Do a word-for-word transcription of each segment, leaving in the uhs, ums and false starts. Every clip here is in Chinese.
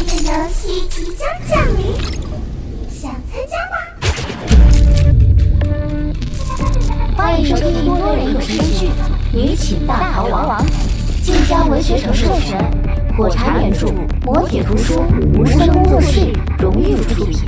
的游戏即将降临，想参加吗？ 欢迎收听多人有声剧《女寝大逃亡》，晋江文学城授权，火柴原著，磨铁图书，无声工作室荣誉出品。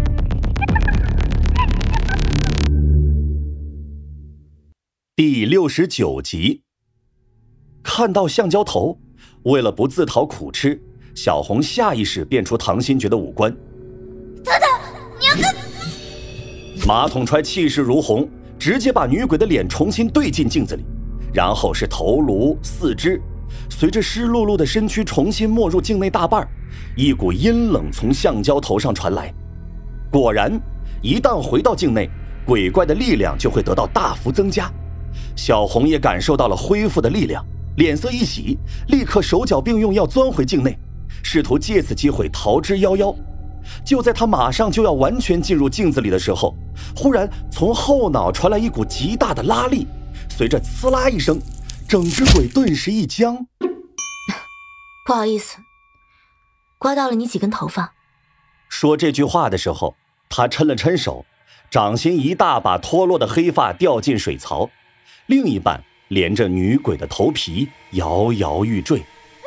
第六十九集。看到橡胶头，为了不自讨苦吃，小红下意识变出唐新觉的五官。 等等，你要干？ 马桶揣气势如虹，直接把女鬼的脸重新对进镜子里，然后是头颅、四肢，随着湿漉漉的身躯重新没入镜内大半，一股阴冷从橡胶头上传来。果然，一旦回到镜内，鬼怪的力量就会得到大幅增加。小红也感受到了恢复的力量，脸色一喜，立刻手脚并用要钻回境内，试图借此机会逃之夭夭。就在他马上就要完全进入镜子里的时候，忽然从后脑传来一股极大的拉力，随着呲啦一声，整只鬼顿时一僵。 不好意思，刮到了你几根头发。 说这句话的时候，他抻了抻手，掌心一大把脱落的黑发掉进水槽，另一半连着女鬼的头皮摇摇欲坠。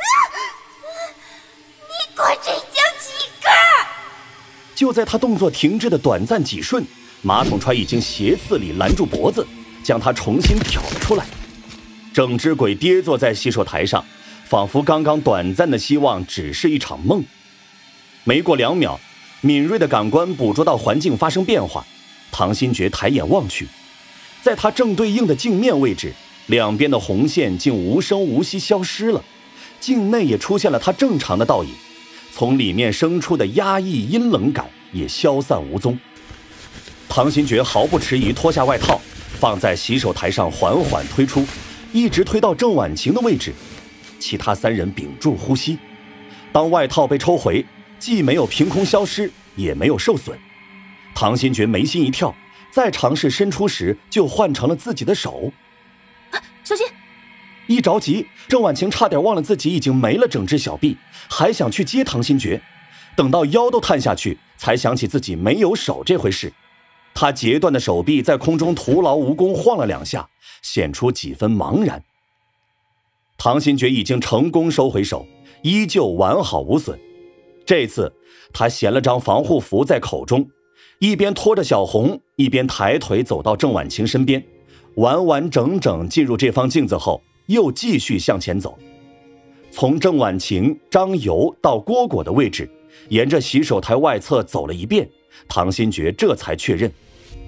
你果真想起一个！ 就在他动作停滞的短暂几瞬，马桶揣已经斜刺里拦住脖子，将他重新挑了出来。整只鬼跌坐在洗手台上，仿佛刚刚短暂的希望只是一场梦。没过两秒，敏锐的感官捕捉到环境发生变化，唐新觉抬眼望去，在他正对应的镜面位置，两边的红线竟无声无息消失了，镜内也出现了他正常的倒影，从里面生出的压抑阴冷感也消散无踪。唐新觉毫不迟疑脱下外套，放在洗手台上缓缓推出，一直推到郑婉晴的位置。其他三人屏住呼吸。当外套被抽回，既没有凭空消失，也没有受损。唐新觉眉心一跳，再尝试伸出时就换成了自己的手。 啊，小心！ 一着急，郑婉晴差点忘了自己已经没了整只小臂，还想去接唐新觉。等到腰都探下去，才想起自己没有手这回事。他截断的手臂在空中徒劳无功晃了两下，显出几分茫然。唐新觉已经成功收回手，依旧完好无损。这次他衔了张防护服在口中，一边拖着小红，一边抬腿走到郑婉晴身边，完完整整进入这方镜子后，又继续向前走。从郑婉晴、张游到蝈蝈的位置，沿着洗手台外侧走了一遍，唐新觉这才确认，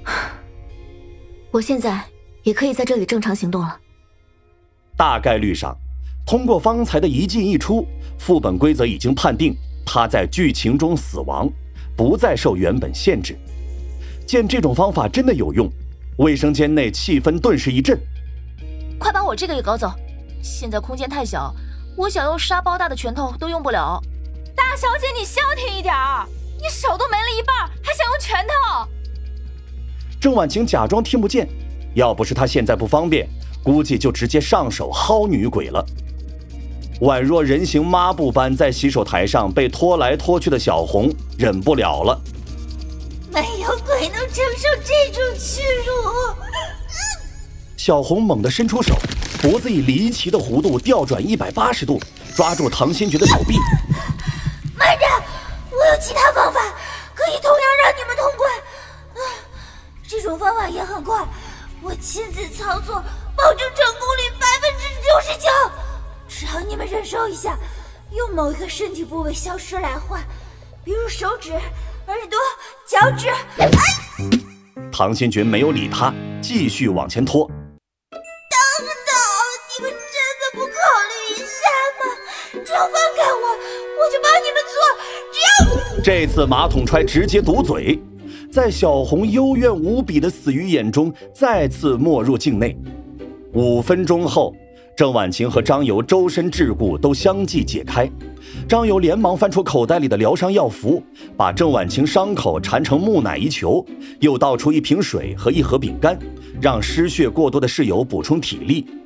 我现在也可以在这里正常行动了。 大概率上，通过方才的一进一出，副本规则已经判定他在剧情中死亡，不再受原本限制。见这种方法真的有用，卫生间内气氛顿时一震。 快把我这个也搞走，现在空间太小，我想用沙包大的拳头都用不了。 大小姐，你消停一点儿，你手都没了一半，还想用拳头？ 郑婉晴假装听不见，要不是她现在不方便，估计就直接上手薅女鬼了。宛若人形抹布般在洗手台上被拖来拖去的小红忍不了了。 没有鬼能承受这种屈辱。 小红猛地伸出手，脖子以离奇的弧度调转一百八十度，抓住唐新觉的手臂。 慢着，我有其他方法可以同样让你们通关。啊，这种方法也很快，我亲自操作，保证成功率百分之九十九。只要你们忍受一下，用某一个身体部位消失来换，比如手指、耳朵、脚趾。哎！ 唐新觉没有理他，继续往前拖。 等等，你们真的不考虑一下吗？只要放开我，我就帮你们做。只要…… 这次马桶揣直接堵嘴，在小红幽怨无比的死鱼眼中，再次没入境内。五分钟后，郑婉晴和张游周身桎梏都相继解开，张游连忙翻出口袋里的疗伤药符，把郑婉晴伤口缠成木乃伊球，又倒出一瓶水和一盒饼干，让失血过多的室友补充体力。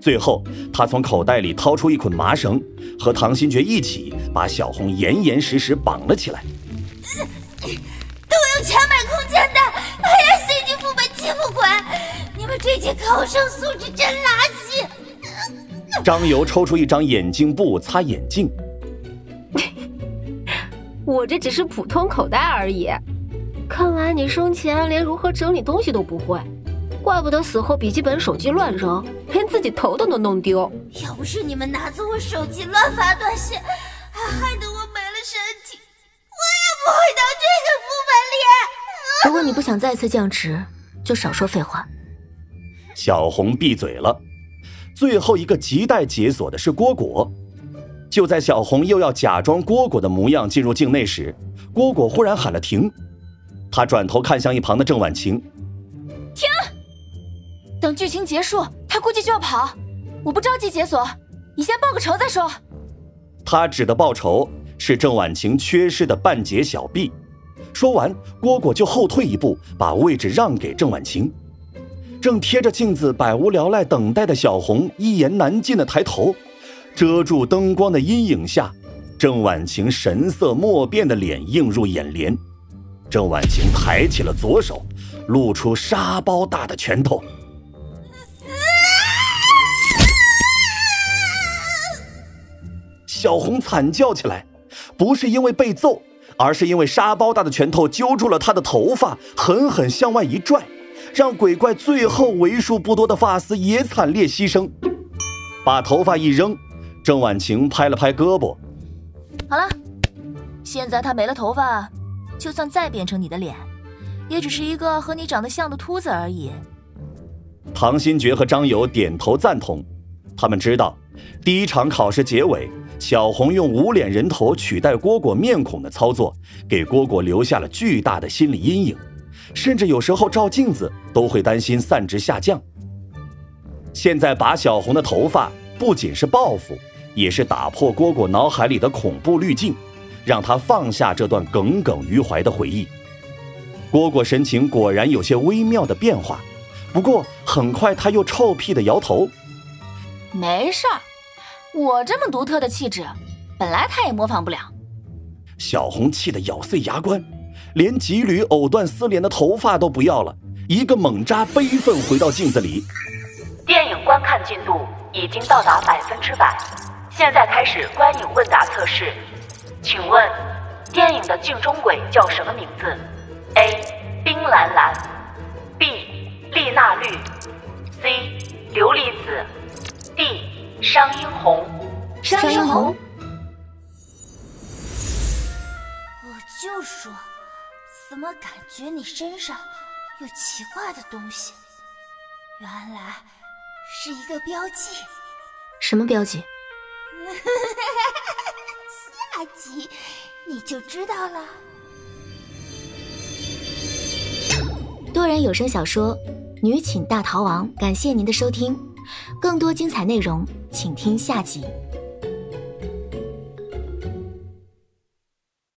最后，他从口袋里掏出一捆麻绳，和唐新觉一起把小红严严实实绑了起来。 都用钱买空间的，还要随机副本欺负鬼！你们这届考生素质真垃圾！ 张游抽出一张眼镜布擦眼镜。 我这只是普通口袋而已，看来你生前连如何整理东西都不会，怪不得死后笔记本、手机乱扔，连自己头都能弄丢。 要不是你们拿走我手机乱发短信，还害得我没了身体，我也不会到这个副本里。 如果你不想再次降职，就少说废话。 小红闭嘴了。最后一个亟待解锁的是蝈蝈。就在小红又要假装蝈蝈的模样进入境内时，蝈蝈忽然喊了停。他转头看向一旁的郑婉晴， 停！等剧情结束，他估计就要跑，我不着急解锁，你先报个仇再说。 他指的报仇是郑婉晴缺失的半截小臂。说完，蝈蝈就后退一步，把位置让给郑婉晴。正贴着镜子百无聊赖等待的小红一言难尽的抬头，遮住灯光的阴影下，郑婉晴神色莫辨的脸映入眼帘。郑婉晴抬起了左手，露出沙包大的拳头。小红惨叫起来，不是因为被揍，而是因为沙包大的拳头揪住了她的头发，狠狠向外一拽，让鬼怪最后为数不多的发丝也惨烈牺牲。把头发一扔，郑婉晴拍了拍胳膊， 好了，现在他没了头发，就算再变成你的脸，也只是一个和你长得像的秃子而已。 唐新觉和张友点头赞同，他们知道第一场考试结尾，小红用无脸人头取代蝈蝈面孔的操作，给蝈蝈留下了巨大的心理阴影，甚至有时候照镜子都会担心散值下降。现在拔小红的头发，不仅是报复，也是打破蝈蝈脑海里的恐怖滤镜，让他放下这段耿耿于怀的回忆。蝈蝈神情果然有些微妙的变化，不过很快他又臭屁的摇头， 没事儿，我这么独特的气质，本来他也模仿不了。 小红气得咬碎牙关，连几缕藕断丝连的头发都不要了，一个猛扎，悲愤回到镜子里。 电影观看进度已经到达百分之百，现在开始观影问答测试。请问，电影的镜中鬼叫什么名字 ？A. 冰蓝蓝 B. 丽娜绿 C. 琉璃紫 D. 商英红。 商英红。 我就说，怎么感觉你身上有奇怪的东西？原来是一个标记。 什么标记？ 下集你就知道了。 多人有声小说《女寝大逃亡》，感谢您的收听，更多精彩内容请听下集。